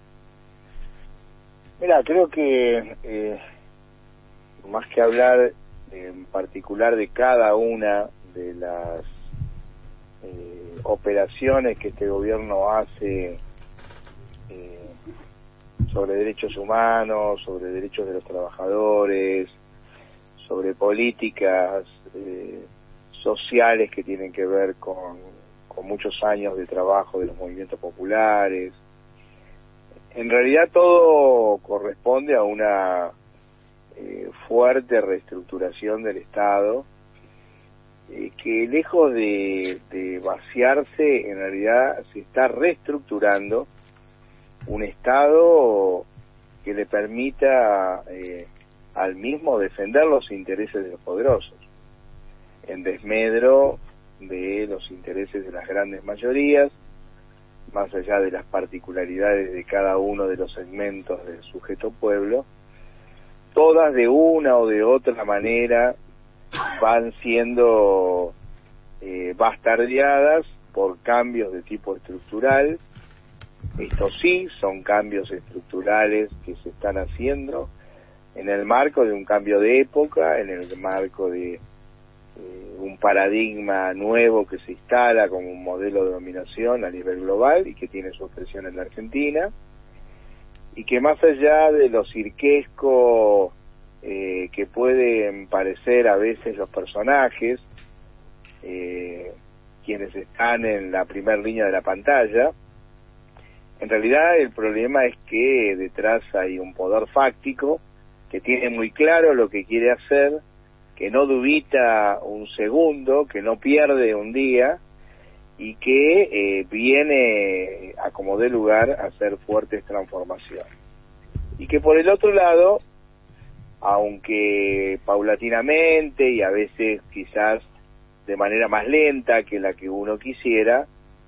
Mira, creo que eh, más que hablar en particular de cada una de las eh, operaciones que este gobierno hace eh, sobre derechos humanos, sobre derechos de los trabajadores, sobre políticas eh, sociales que tienen que ver con, con muchos años de trabajo de los movimientos populares. En realidad todo corresponde a una eh, fuerte reestructuración del Estado, eh, que lejos de, de vaciarse, en realidad se está reestructurando un Estado que le permita eh, al mismo defender los intereses de los poderosos, en desmedro de los intereses de las grandes mayorías, más allá de las particularidades de cada uno de los segmentos del sujeto pueblo, todas de una o de otra manera van siendo eh, bastardeadas por cambios de tipo estructural. Estos sí son cambios estructurales que se están haciendo en el marco de un cambio de época, en el marco de eh, un paradigma nuevo que se instala como un modelo de dominación a nivel global y que tiene su expresión en la Argentina, y que más allá de lo cirquesco eh, que pueden parecer a veces los personajes, eh, quienes están en la primera línea de la pantalla, en realidad el problema es que detrás hay un poder fáctico que tiene muy claro lo que quiere hacer, que no dubita un segundo, que no pierde un día, y que eh, viene a como dé lugar a hacer fuertes transformaciones. Y que por el otro lado, aunque paulatinamente y a veces quizás de manera más lenta que la que uno quisiera,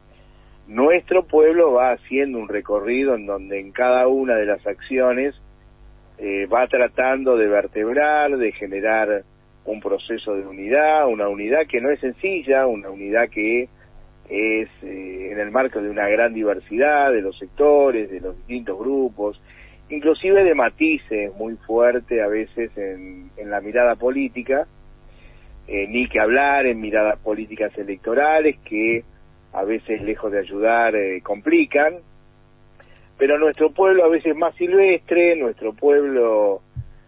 nuestro pueblo va haciendo un recorrido en donde en cada una de las acciones eh, va tratando de vertebrar, de generar un proceso de unidad, una unidad que no es sencilla, una unidad que es eh, en el marco de una gran diversidad de los sectores, de los distintos grupos, inclusive de matices muy fuertes a veces en, en la mirada política, eh, ni que hablar en miradas políticas electorales que a veces lejos de ayudar eh, complican, pero nuestro pueblo a veces más silvestre, nuestro pueblo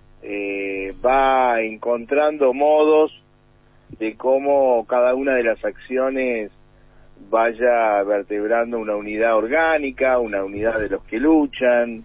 eh, va encontrando modos de cómo cada una de las acciones vaya vertebrando una unidad orgánica, una unidad de los que luchan,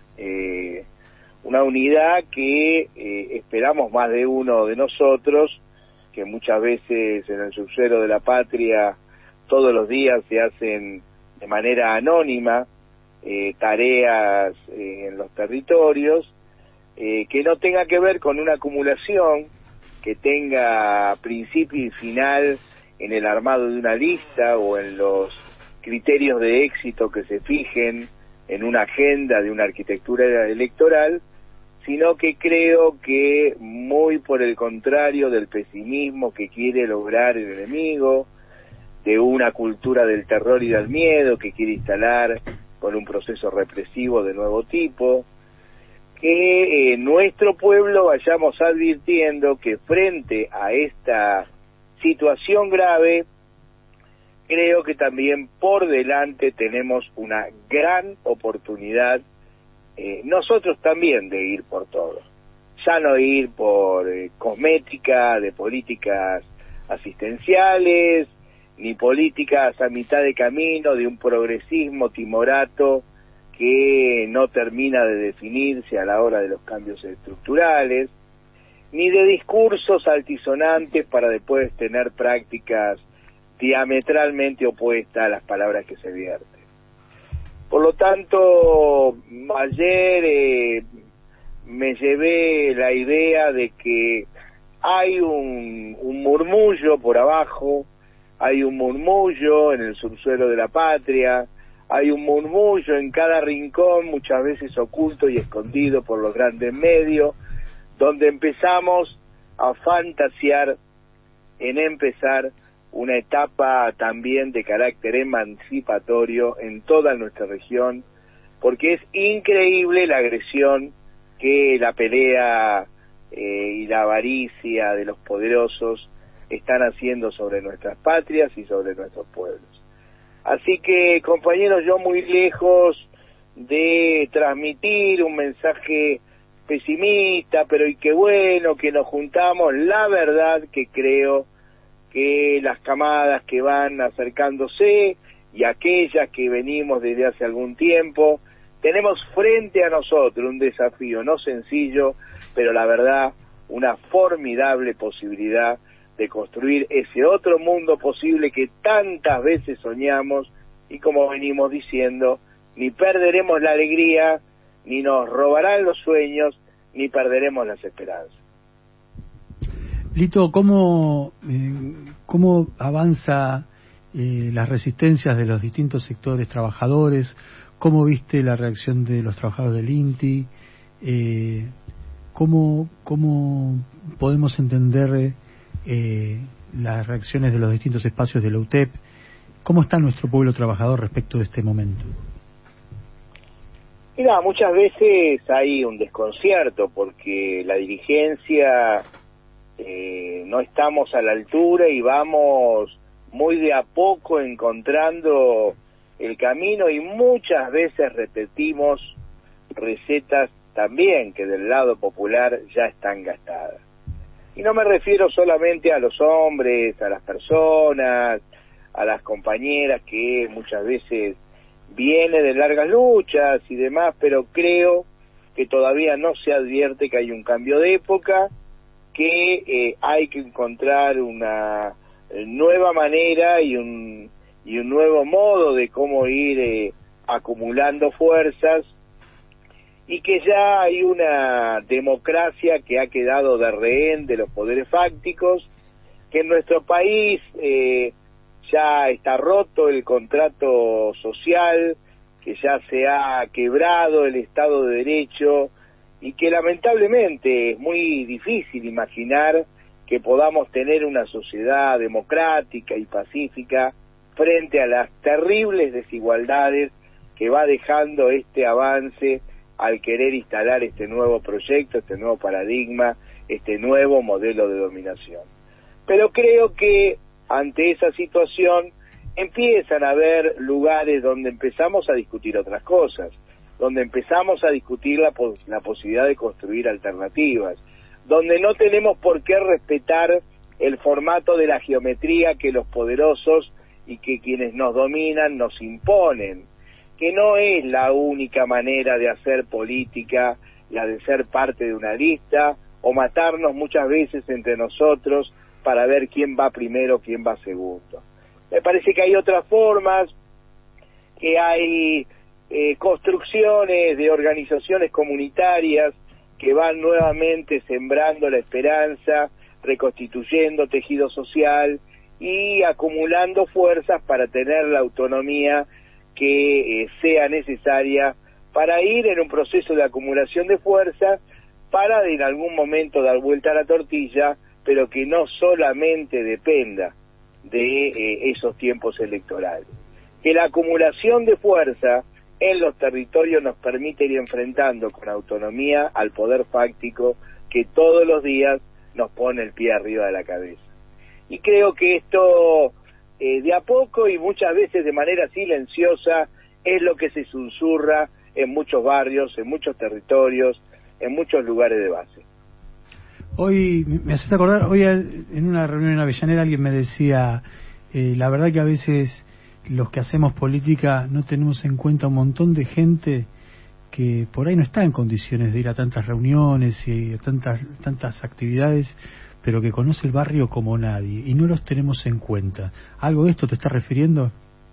eh, una unidad que eh, esperamos más de uno de nosotros, que muchas veces en el subsuelo de la patria todos los días se hacen de manera anónima eh, tareas eh, en los territorios, eh, que no tenga que ver con una acumulación, que tenga principio y final en el armado de una lista o en los criterios de éxito que se fijen en una agenda de una arquitectura electoral, sino que creo que muy por el contrario del pesimismo que quiere lograr el enemigo, de una cultura del terror y del miedo que quiere instalar con un proceso represivo de nuevo tipo, que eh, nuestro pueblo vayamos advirtiendo que frente a esta situación grave, creo que también por delante tenemos una gran oportunidad, eh, nosotros también, de ir por todo. Ya no ir por eh, cosmética, de políticas asistenciales, ni políticas a mitad de camino de un progresismo timorato que no termina de definirse a la hora de los cambios estructurales, ni de discursos altisonantes para después tener prácticas diametralmente opuestas a las palabras que se vierten. Por lo tanto, ayer eh, me llevé la idea de que hay un, un murmullo por abajo, hay un murmullo en el subsuelo de la patria, hay un murmullo en cada rincón, muchas veces oculto y escondido por los grandes medios, donde empezamos a fantasear en empezar una etapa también de carácter emancipatorio en toda nuestra región, porque es increíble la agresión que la pelea eh, y la avaricia de los poderosos están haciendo sobre nuestras patrias y sobre nuestros pueblos. Así que, compañeros, yo muy lejos de transmitir un mensaje pesimista, pero y qué bueno que nos juntamos, la verdad que creo que las camadas que van acercándose y aquellas que venimos desde hace algún tiempo, tenemos frente a nosotros un desafío no sencillo, pero la verdad una formidable posibilidad de construir ese otro mundo posible que tantas veces soñamos y, como venimos diciendo, ni perderemos la alegría, ni nos robarán los sueños, ni perderemos las esperanzas. Lito, ¿cómo, eh, cómo avanza eh, las resistencias de los distintos sectores trabajadores? ¿Cómo viste la reacción de los trabajadores del INTI? Eh, ¿cómo, cómo podemos entender eh, las reacciones de los distintos espacios de la U T E P? ¿Cómo está nuestro pueblo trabajador respecto de este momento? Mira, muchas veces hay un desconcierto porque la dirigencia eh, no estamos a la altura y vamos muy de a poco encontrando el camino, y muchas veces repetimos recetas también que del lado popular ya están gastadas. Y no me refiero solamente a los hombres, a las personas, a las compañeras, que muchas veces viene de largas luchas y demás, pero creo que todavía no se advierte que hay un cambio de época, que eh, hay que encontrar una nueva manera y un y un nuevo modo de cómo ir eh, acumulando fuerzas, y que ya hay una democracia que ha quedado de rehén de los poderes fácticos, que en nuestro país eh, ya está roto el contrato social, que ya se ha quebrado el Estado de Derecho, y que lamentablemente es muy difícil imaginar que podamos tener una sociedad democrática y pacífica frente a las terribles desigualdades que va dejando este avance al querer instalar este nuevo proyecto, este nuevo paradigma, este nuevo modelo de dominación. Pero creo que ante esa situación empiezan a haber lugares donde empezamos a discutir otras cosas, donde empezamos a discutir la, pos- la posibilidad de construir alternativas, donde no tenemos por qué respetar el formato de la geometría que los poderosos y que quienes nos dominan nos imponen, que no es la única manera de hacer política, la de ser parte de una lista, o matarnos muchas veces entre nosotros para ver quién va primero, quién va segundo. Me parece que hay otras formas, que hay eh, construcciones de organizaciones comunitarias que van nuevamente sembrando la esperanza, reconstituyendo tejido social y acumulando fuerzas para tener la autonomía que eh, sea necesaria para ir en un proceso de acumulación de fuerzas, para en algún momento dar vuelta a la tortilla, pero que no solamente dependa de eh, esos tiempos electorales. Que la acumulación de fuerza en los territorios nos permite ir enfrentando con autonomía al poder fáctico que todos los días nos pone el pie arriba de la cabeza. Y creo que esto, eh, de a poco y muchas veces de manera silenciosa, es lo que se susurra en muchos barrios, en muchos territorios, en muchos lugares de base. Hoy, me haces acordar, hoy en una reunión en Avellaneda alguien me decía, eh, la verdad que a veces los que hacemos política no tenemos en cuenta un montón de gente que por ahí no está en condiciones de ir a tantas reuniones y a tantas, tantas actividades, pero que conoce el barrio como nadie, y no los tenemos en cuenta. ¿Algo de esto te estás refiriendo?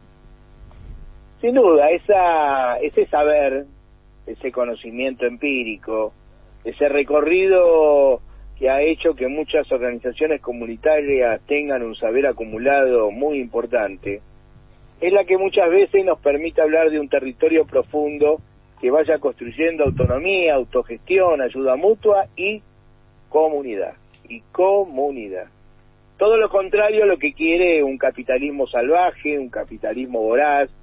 Sin duda, esa, ese saber, ese conocimiento empírico, ese recorrido que ha hecho que muchas organizaciones comunitarias tengan un saber acumulado muy importante, es la que muchas veces nos permite hablar de un territorio profundo que vaya construyendo autonomía, autogestión, ayuda mutua y comunidad. Y comunidad. Todo lo contrario a lo que quiere un capitalismo salvaje, un capitalismo voraz,